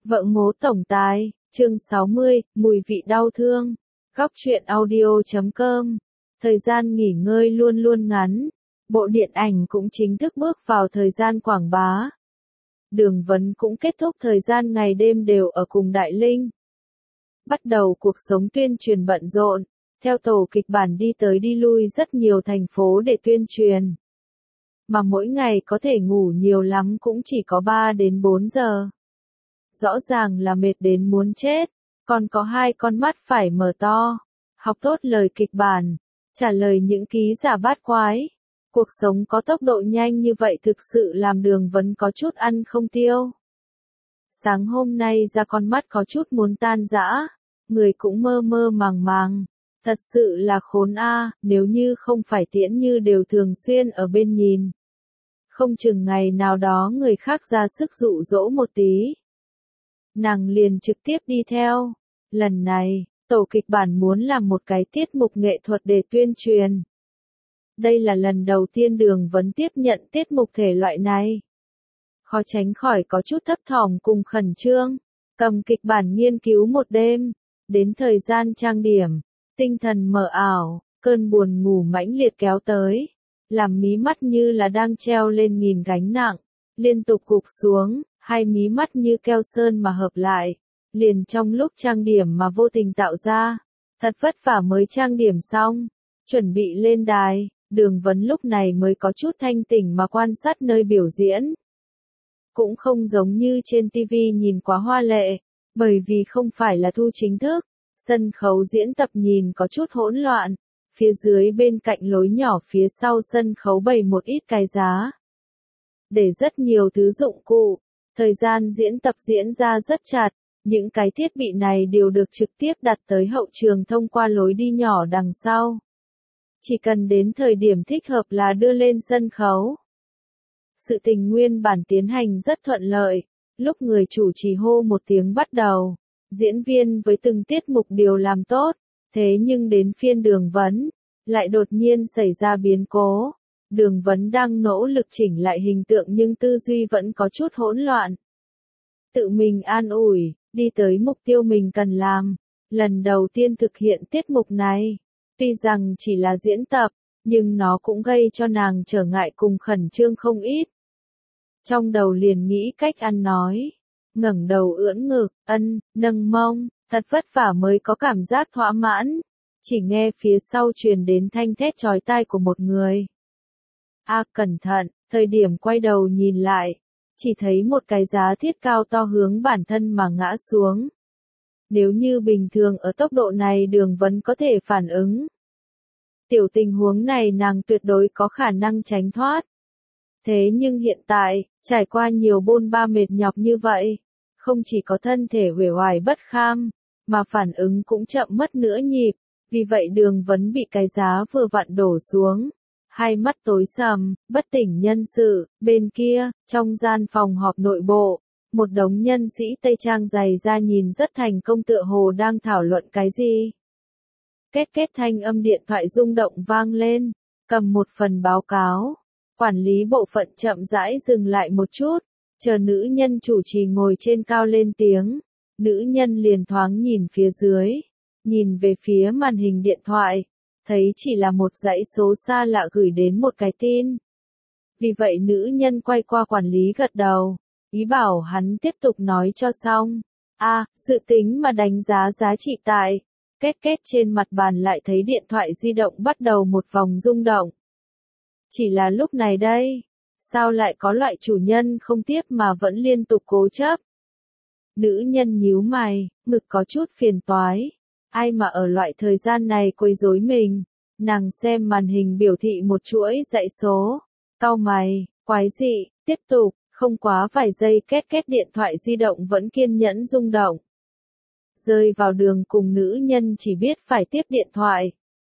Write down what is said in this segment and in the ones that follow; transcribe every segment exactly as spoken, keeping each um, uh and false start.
Vợ ngố tổng tài, chương sáu mươi, mùi vị đau thương. Góc truyện audio chấm com. Thời gian nghỉ ngơi luôn luôn ngắn. Bộ điện ảnh cũng chính thức bước vào thời gian quảng bá. Đường Vấn cũng kết thúc thời gian ngày đêm đều ở cùng Đại Linh. Bắt đầu cuộc sống tuyên truyền bận rộn, theo tổ kịch bản đi tới đi lui rất nhiều thành phố để tuyên truyền. Mà mỗi ngày có thể ngủ nhiều lắm cũng chỉ có ba đến bốn giờ. Rõ ràng là mệt đến muốn chết, còn có hai con mắt phải mở to, học tốt lời kịch bản, trả lời những ký giả bát quái. Cuộc sống có tốc độ nhanh như vậy thực sự làm Đường Vấn có chút ăn không tiêu. Sáng hôm nay ra con mắt có chút muốn tan rã, người cũng mơ mơ màng màng. Thật sự là khốn a, nếu như không phải Tiễn Như đều thường xuyên ở bên nhìn. Không chừng ngày nào đó người khác ra sức dụ dỗ một tí. Nàng liền trực tiếp đi theo. Lần này, tổ kịch bản muốn làm một cái tiết mục nghệ thuật để tuyên truyền. Đây là lần đầu tiên Đường Vấn tiếp nhận tiết mục thể loại này. Khó tránh khỏi có chút thấp thỏm cùng khẩn trương. Cầm kịch bản nghiên cứu một đêm. Đến thời gian trang điểm, tinh thần mờ ảo, cơn buồn ngủ mãnh liệt kéo tới. Làm mí mắt như là đang treo lên nghìn gánh nặng. Liên tục gục xuống. Hai mí mắt như keo sơn mà hợp lại, liền trong lúc trang điểm mà vô tình tạo ra. Thật vất vả mới trang điểm xong, chuẩn bị lên đài, Đường Vấn lúc này mới có chút thanh tỉnh mà quan sát nơi biểu diễn. Cũng không giống như trên ti vi nhìn quá hoa lệ, bởi vì không phải là thu chính thức, sân khấu diễn tập nhìn có chút hỗn loạn, phía dưới bên cạnh lối nhỏ phía sau sân khấu bày một ít cái giá. Để rất nhiều thứ dụng cụ. Thời gian diễn tập diễn ra rất chặt, những cái thiết bị này đều được trực tiếp đặt tới hậu trường thông qua lối đi nhỏ đằng sau. Chỉ cần đến thời điểm thích hợp là đưa lên sân khấu. Sự tình nguyên bản tiến hành rất thuận lợi, lúc người chủ trì hô một tiếng bắt đầu, diễn viên với từng tiết mục đều làm tốt, thế nhưng đến phiên Đường Vấn, lại đột nhiên xảy ra biến cố. Đường Vấn đang nỗ lực chỉnh lại hình tượng nhưng tư duy vẫn có chút hỗn loạn. Tự mình an ủi, đi tới mục tiêu mình cần làm. Lần đầu tiên thực hiện tiết mục này, tuy rằng chỉ là diễn tập, nhưng nó cũng gây cho nàng trở ngại cùng khẩn trương không ít. Trong đầu liền nghĩ cách ăn nói, ngẩng đầu ưỡn ngực, ân, nâng mông, thật vất vả mới có cảm giác thỏa mãn. Chỉ nghe phía sau truyền đến thanh thét chói tai của một người. A à, cẩn thận, thời điểm quay đầu nhìn lại, chỉ thấy một cái giá thiết cao to hướng bản thân mà ngã xuống. Nếu như bình thường ở tốc độ này Đường Vấn có thể phản ứng. Tiểu tình huống này nàng tuyệt đối có khả năng tránh thoát. Thế nhưng hiện tại, trải qua nhiều bôn ba mệt nhọc như vậy, không chỉ có thân thể uể oải bất kham, mà phản ứng cũng chậm mất nửa nhịp, vì vậy Đường Vấn bị cái giá vừa vặn đổ xuống. Hai mắt tối sầm, bất tỉnh nhân sự, bên kia, trong gian phòng họp nội bộ, một đống nhân sĩ Tây Trang dày ra nhìn rất thành công tựa hồ đang thảo luận cái gì. Kết kết thanh âm điện thoại rung động vang lên, cầm một phần báo cáo, quản lý bộ phận chậm rãi dừng lại một chút, chờ nữ nhân chủ trì ngồi trên cao lên tiếng, nữ nhân liền thoáng nhìn phía dưới, nhìn về phía màn hình điện thoại. Thấy chỉ là một dãy số xa lạ gửi đến một cái tin. Vì vậy nữ nhân quay qua quản lý gật đầu, ý bảo hắn tiếp tục nói cho xong. A, à, dự tính mà đánh giá giá trị tại, kết kết trên mặt bàn lại thấy điện thoại di động bắt đầu một vòng rung động. Chỉ là lúc này đây, sao lại có loại chủ nhân không tiếp mà vẫn liên tục cố chấp. Nữ nhân nhíu mày, ngực có chút phiền toái. Ai mà ở loại thời gian này quấy rối mình, nàng xem màn hình biểu thị một chuỗi dãy số, cau mày, quái dị, tiếp tục, không quá vài giây két két điện thoại di động vẫn kiên nhẫn rung động. Rơi vào đường cùng nữ nhân chỉ biết phải tiếp điện thoại.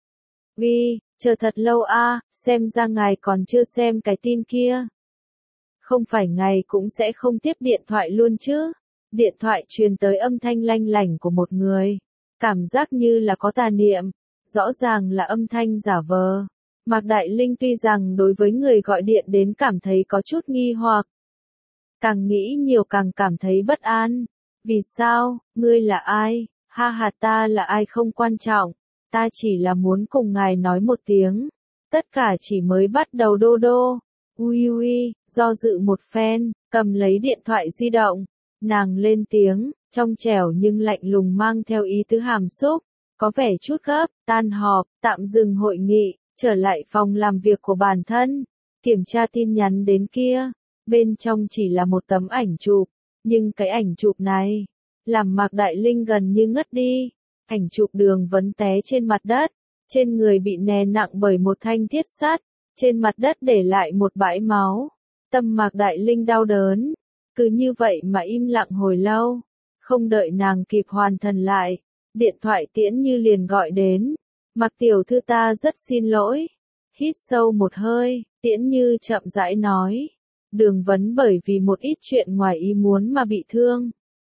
Vi, chờ thật lâu a, à, xem ra ngài còn chưa xem cái tin kia. Không phải ngài cũng sẽ không tiếp điện thoại luôn chứ? Điện thoại truyền tới âm thanh lanh lảnh của một người. Cảm giác như là có tà niệm, rõ ràng là âm thanh giả vờ. Mạc Đại Linh tuy rằng đối với người gọi điện đến cảm thấy có chút nghi hoặc. Càng nghĩ nhiều càng cảm thấy bất an. Vì sao, ngươi là ai? Ha ha, ta là ai không quan trọng, ta chỉ là muốn cùng ngài nói một tiếng. Tất cả chỉ mới bắt đầu đô đô. Ui ui, do dự một phen, cầm lấy điện thoại di động. Nàng lên tiếng, trong trẻo nhưng lạnh lùng mang theo ý tứ hàm xúc. Có vẻ chút gấp, tan họp, tạm dừng hội nghị, trở lại phòng làm việc của bản thân. Kiểm tra tin nhắn đến kia. Bên trong chỉ là một tấm ảnh chụp. Nhưng cái ảnh chụp này, làm Mạc Đại Linh gần như ngất đi. Ảnh chụp Đường Vấn té trên mặt đất. Trên người bị nè nặng bởi một thanh thiết sắt. Trên mặt đất để lại một bãi máu. Tâm Mạc Đại Linh đau đớn. Cứ như vậy mà im lặng hồi lâu. Không đợi nàng kịp hoàn thần lại. Điện thoại Tiễn Như liền gọi đến. Mạc tiểu thư, ta rất xin lỗi. Hít sâu một hơi, Tiễn Như chậm rãi nói. Đường Vấn bởi vì một ít chuyện ngoài ý muốn mà bị thương.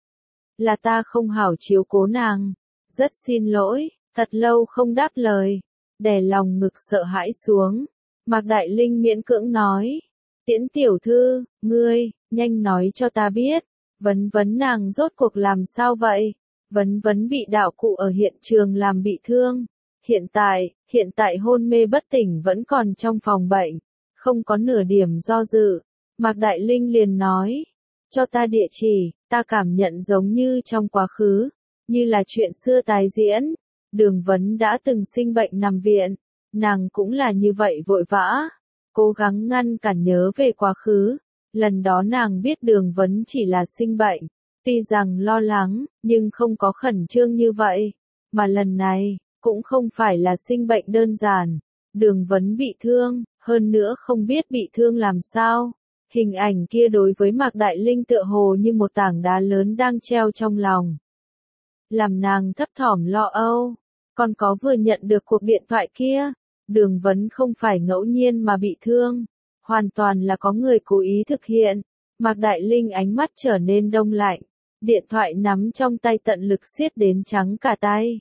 Là ta không hảo chiếu cố nàng. Rất xin lỗi, thật lâu không đáp lời. Đè lòng ngực sợ hãi xuống. Mạc Đại Linh miễn cưỡng nói. Tiễn tiểu thư, ngươi, nhanh nói cho ta biết. Vấn Vấn nàng rốt cuộc làm sao vậy? Vấn Vấn bị đạo cụ ở hiện trường làm bị thương. Hiện tại, hiện tại hôn mê bất tỉnh vẫn còn trong phòng bệnh. Không có nửa điểm do dự. Mạc Đại Linh liền nói. Cho ta địa chỉ, ta cảm nhận giống như trong quá khứ. Như là chuyện xưa tái diễn. Đường Vấn đã từng sinh bệnh nằm viện. Nàng cũng là như vậy vội vã. Cố gắng ngăn cản nhớ về quá khứ. Lần đó nàng biết Đường Vấn chỉ là sinh bệnh. Tuy rằng lo lắng, nhưng không có khẩn trương như vậy. Mà lần này, cũng không phải là sinh bệnh đơn giản. Đường Vấn bị thương, hơn nữa không biết bị thương làm sao. Hình ảnh kia đối với Mạc Đại Linh tựa hồ như một tảng đá lớn đang treo trong lòng. Làm nàng thấp thỏm lo âu. Còn có vừa nhận được cuộc điện thoại kia. Đường Vấn không phải ngẫu nhiên mà bị thương. Hoàn toàn là có người cố ý thực hiện. Mạc Đại Linh ánh mắt trở nên đông lạnh. Điện thoại nắm trong tay tận lực siết đến trắng cả tay.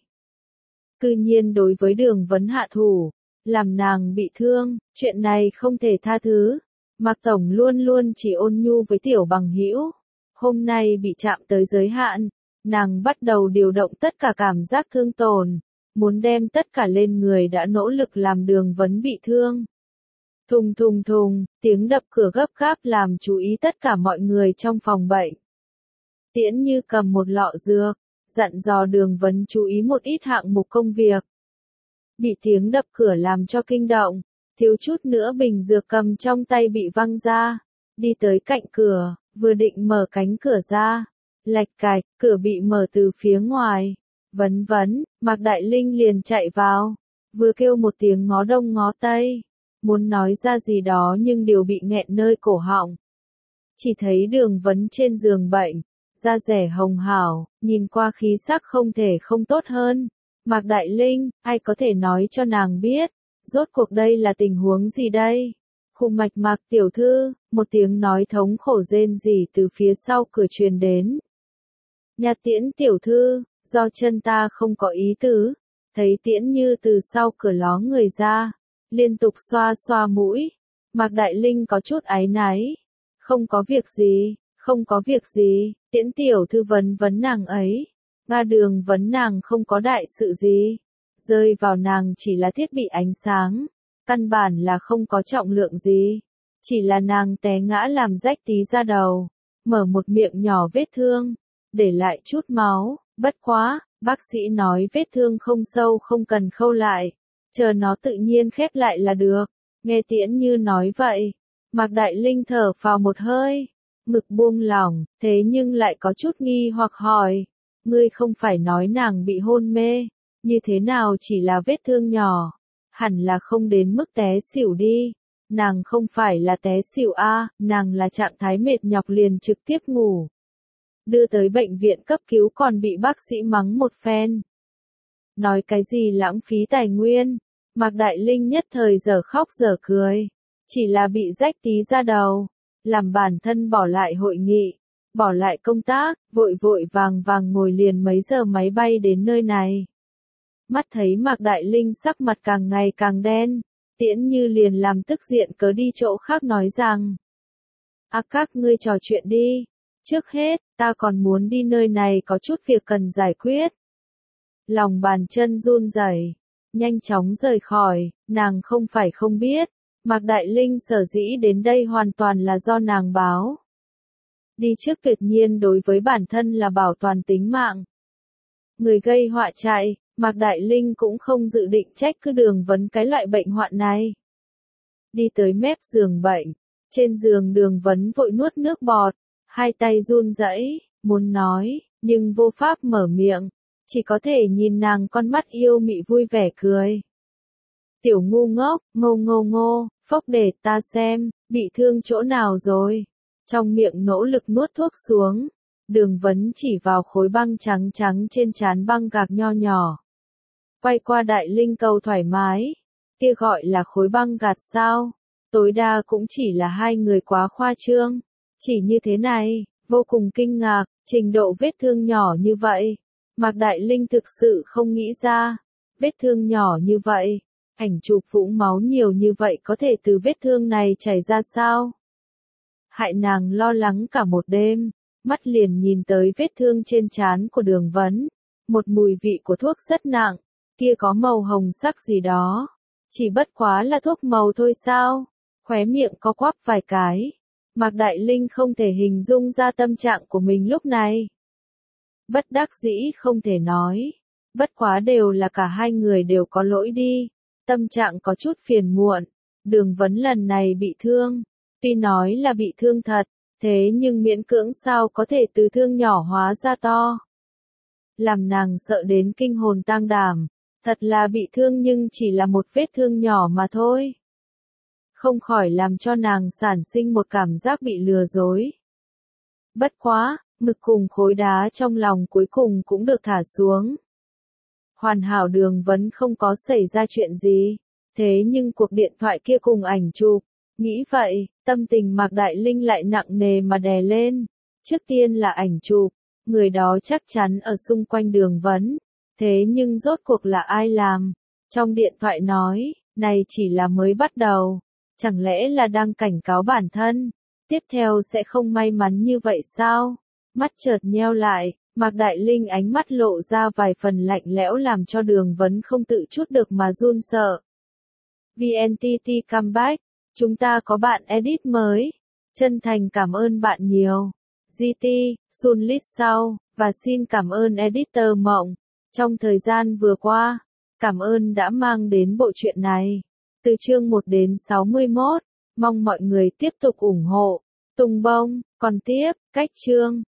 Cư nhiên đối với Đường Vấn hạ thủ. Làm nàng bị thương. Chuyện này không thể tha thứ. Mạc Tổng luôn luôn chỉ ôn nhu với tiểu bằng hữu. Hôm nay bị chạm tới giới hạn. Nàng bắt đầu điều động tất cả cảm giác thương tổn. Muốn đem tất cả lên người đã nỗ lực làm Đường Vấn bị thương. Thùng thùng thùng, tiếng đập cửa gấp gáp làm chú ý tất cả mọi người trong phòng bệnh. Tiễn Như cầm một lọ dược, dặn dò Đường Vấn chú ý một ít hạng mục công việc. Bị tiếng đập cửa làm cho kinh động, thiếu chút nữa bình dược cầm trong tay bị văng ra. Đi tới cạnh cửa, vừa định mở cánh cửa ra. Lạch cạch, cửa bị mở từ phía ngoài. Vấn Vấn, Mạc Đại Linh liền chạy vào. Vừa kêu một tiếng ngó đông ngó tây. Muốn nói ra gì đó nhưng đều bị nghẹn nơi cổ họng. Chỉ thấy Đường Vấn trên giường bệnh. Da rẻ hồng hào, nhìn qua khí sắc không thể không tốt hơn. Mạc Đại Linh, ai có thể nói cho nàng biết. Rốt cuộc đây là tình huống gì đây? Khu mạch Mạc tiểu thư, một tiếng nói thống khổ rên rỉ từ phía sau cửa truyền đến. Nhà Tiễn tiểu thư, do chân ta không có ý tứ. Thấy Tiễn Như từ sau cửa ló người ra. Liên tục xoa xoa mũi. Mạc Đại Linh có chút áy náy. Không có việc gì, không có việc gì, Tiễn tiểu thư vấn vấn nàng ấy. Nga Đường Vấn nàng không có đại sự gì. Rơi vào nàng chỉ là thiết bị ánh sáng. Căn bản là không có trọng lượng gì. Chỉ là nàng té ngã làm rách tí da đầu. Mở một miệng nhỏ vết thương. Để lại chút máu. Bất quá, bác sĩ nói vết thương không sâu không cần khâu lại. Chờ nó tự nhiên khép lại là được. Nghe Tiễn Như nói vậy. Mạc Đại Linh thở phào một hơi. Ngực buông lỏng, thế nhưng lại có chút nghi hoặc hỏi. Ngươi không phải nói nàng bị hôn mê. Như thế nào chỉ là vết thương nhỏ. Hẳn là không đến mức té xỉu đi. Nàng không phải là té xỉu a, à, nàng là trạng thái mệt nhọc liền trực tiếp ngủ. Đưa tới bệnh viện cấp cứu còn bị bác sĩ mắng một phen. Nói cái gì lãng phí tài nguyên. Mạc Đại Linh nhất thời giờ khóc giờ cười. Chỉ là bị rách tí da đầu. Làm bản thân bỏ lại hội nghị. Bỏ lại công tác, vội vội vàng vàng ngồi liền mấy giờ máy bay đến nơi này. Mắt thấy Mạc Đại Linh sắc mặt càng ngày càng đen. Tiễn Như liền làm tức diện cớ đi chỗ khác nói rằng. À các ngươi trò chuyện đi. Trước hết, ta còn muốn đi nơi này có chút việc cần giải quyết. Lòng bàn chân run rẩy, nhanh chóng rời khỏi, nàng không phải không biết, Mạc Đại Linh sở dĩ đến đây hoàn toàn là do nàng báo. Đi trước tuyệt nhiên đối với bản thân là bảo toàn tính mạng. Người gây họa chạy, Mạc Đại Linh cũng không dự định trách cứ Đường Vấn cái loại bệnh hoạn này. Đi tới mép giường bệnh, trên giường Đường Vấn vội nuốt nước bọt, hai tay run rẩy, muốn nói, nhưng vô pháp mở miệng, chỉ có thể nhìn nàng con mắt yêu mị vui vẻ cười. Tiểu ngu ngốc, ngô ngô ngô, phốc để ta xem, bị thương chỗ nào rồi. Trong miệng nỗ lực nuốt thuốc xuống, Đường Vấn chỉ vào khối băng trắng trắng trên trán băng gạc nho nhỏ. Quay qua Đại Linh cầu thoải mái, kia gọi là khối băng gạt sao, tối đa cũng chỉ là hai người quá khoa trương. Chỉ như thế này, vô cùng kinh ngạc, trình độ vết thương nhỏ như vậy. Mạc Đại Linh thực sự không nghĩ ra, vết thương nhỏ như vậy, ảnh chụp vũng máu nhiều như vậy có thể từ vết thương này chảy ra sao? Hại nàng lo lắng cả một đêm, mắt liền nhìn tới vết thương trên trán của Đường Vấn, một mùi vị của thuốc rất nặng, kia có màu hồng sắc gì đó, chỉ bất quá là thuốc màu thôi sao? Khóe miệng co quắp vài cái, Mạc Đại Linh không thể hình dung ra tâm trạng của mình lúc này. Bất đắc dĩ không thể nói, bất quá đều là cả hai người đều có lỗi đi, tâm trạng có chút phiền muộn, Đường Vấn lần này bị thương, tuy nói là bị thương thật, thế nhưng miễn cưỡng sao có thể từ thương nhỏ hóa ra to. Làm nàng sợ đến kinh hồn tang đảm, thật là bị thương nhưng chỉ là một vết thương nhỏ mà thôi. Không khỏi làm cho nàng sản sinh một cảm giác bị lừa dối. Bất quá, ngực cùng khối đá trong lòng cuối cùng cũng được thả xuống. Hoàn hảo Đường Vấn không có xảy ra chuyện gì, thế nhưng cuộc điện thoại kia cùng ảnh chụp, nghĩ vậy, tâm tình Mạc Đại Linh lại nặng nề mà đè lên. Trước tiên là ảnh chụp, người đó chắc chắn ở xung quanh Đường Vấn, thế nhưng rốt cuộc là ai làm? Trong điện thoại nói, này chỉ là mới bắt đầu, chẳng lẽ là đang cảnh cáo bản thân, tiếp theo sẽ không may mắn như vậy sao? Mắt chợt nheo lại, Mạc Đại Linh ánh mắt lộ ra vài phần lạnh lẽo làm cho Đường Vấn không tự chút được mà run sợ. vê en tê tê Comeback, chúng ta có bạn edit mới, chân thành cảm ơn bạn nhiều. giê tê, Sun List sau, và xin cảm ơn editor Mộng, trong thời gian vừa qua, cảm ơn đã mang đến bộ truyện này. Từ chương một đến sáu mươi mốt, mong mọi người tiếp tục ủng hộ. Tùng bông, còn tiếp, cách chương.